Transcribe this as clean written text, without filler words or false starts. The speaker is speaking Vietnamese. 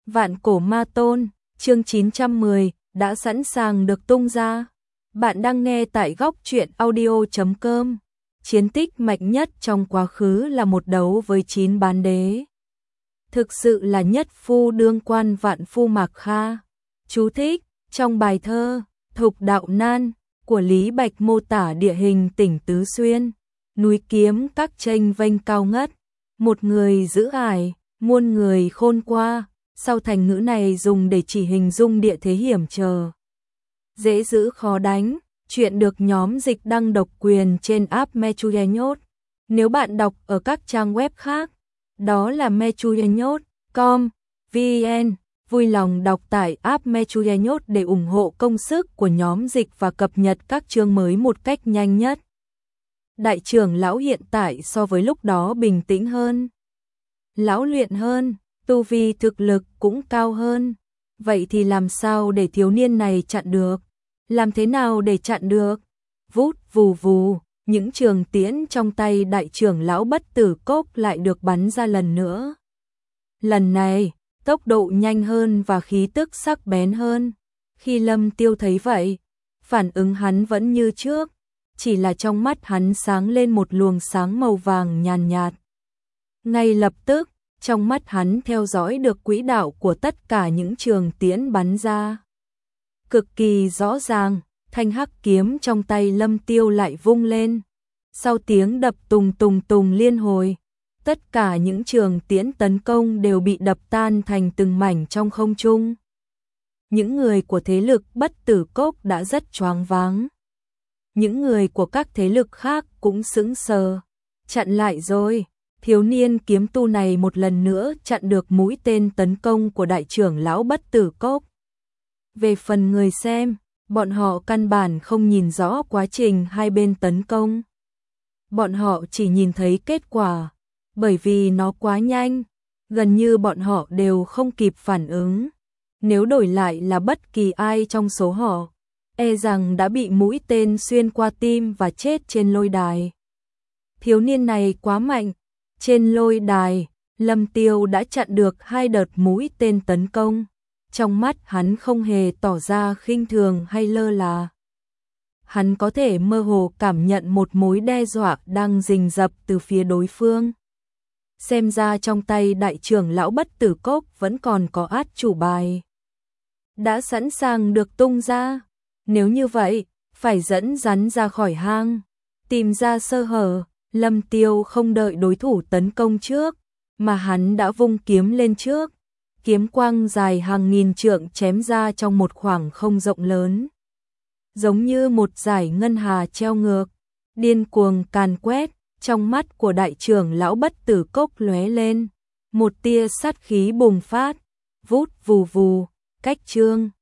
Vạn cổ ma tôn, chương 910, đã sẵn sàng được tung ra. Bạn đang nghe tại góc truyện audio.com. Chiến tích mạnh nhất trong quá khứ là một đấu với 9 bán đế. Thực sự là nhất phu đương quan vạn phu Mạc Kha. Chú thích, trong bài thơ Thục Đạo Nan của Lý Bạch mô tả địa hình tỉnh Tứ Xuyên, núi kiếm các chênh vênh cao ngất, một người giữ ải, muôn người khôn qua. Sau thành ngữ này dùng để chỉ hình dung địa thế hiểm trở, dễ giữ khó đánh. Chuyện được nhóm dịch đăng độc quyền trên app Mechuyenyot. Nếu bạn đọc ở các trang web khác, đó là mechuyenyot.com, vn. Vui lòng đọc tải app Mechuyenyot để ủng hộ công sức của nhóm dịch và cập nhật các chương mới một cách nhanh nhất. Đại trưởng lão hiện tại so với lúc đó bình tĩnh hơn, lão luyện hơn, tu vi thực lực cũng cao hơn. Vậy thì làm sao để thiếu niên này chặn được? Làm thế nào để chặn được? Vút vù vù, những trường tiễn trong tay đại trưởng lão Bất Tử Cốc lại được bắn ra lần nữa. Lần này, tốc độ nhanh hơn và khí tức sắc bén hơn. Khi Lâm Tiêu thấy vậy, phản ứng hắn vẫn như trước, chỉ là trong mắt hắn sáng lên một luồng sáng màu vàng nhàn nhạt. Ngay lập tức, trong mắt hắn theo dõi được quỹ đạo của tất cả những trường tiễn bắn ra. Cực kỳ rõ ràng, thanh hắc kiếm trong tay Lâm Tiêu lại vung lên. Sau tiếng đập tùng tùng tùng liên hồi, tất cả những trường tiễn tấn công đều bị đập tan thành từng mảnh trong không trung. Những người của thế lực Bất Tử Cốc đã rất choáng váng. Những người của các thế lực khác cũng sững sờ. Chặn lại rồi. Thiếu niên kiếm tu này một lần nữa chặn được mũi tên tấn công của đại trưởng lão Bất Tử Cốc. Về phần người xem, bọn họ căn bản không nhìn rõ quá trình hai bên tấn công. Bọn họ chỉ nhìn thấy kết quả, bởi vì nó quá nhanh, gần như bọn họ đều không kịp phản ứng. Nếu đổi lại là bất kỳ ai trong số họ, e rằng đã bị mũi tên xuyên qua tim và chết trên lôi đài. Thiếu niên này quá mạnh. Trên lôi đài, Lâm Tiêu đã chặn được 2 đợt mũi tên tấn công. Trong mắt hắn không hề tỏ ra khinh thường hay lơ là. Hắn có thể mơ hồ cảm nhận một mối đe dọa đang rình rập từ phía đối phương. Xem ra trong tay đại trưởng lão Bất Tử Cốc vẫn còn có át chủ bài. Đã sẵn sàng được tung ra. Nếu như vậy, phải dẫn rắn ra khỏi hang, tìm ra sơ hở. Lâm Tiêu không đợi đối thủ tấn công trước, mà hắn đã vung kiếm lên trước. Kiếm quang dài hàng nghìn trượng chém ra trong một khoảng không rộng lớn. Giống như một dải ngân hà treo ngược, điên cuồng càn quét, trong mắt của đại trưởng lão Bất Tử Cốc lóe lên. Một tia sát khí bùng phát, vút vù vù, cách chương.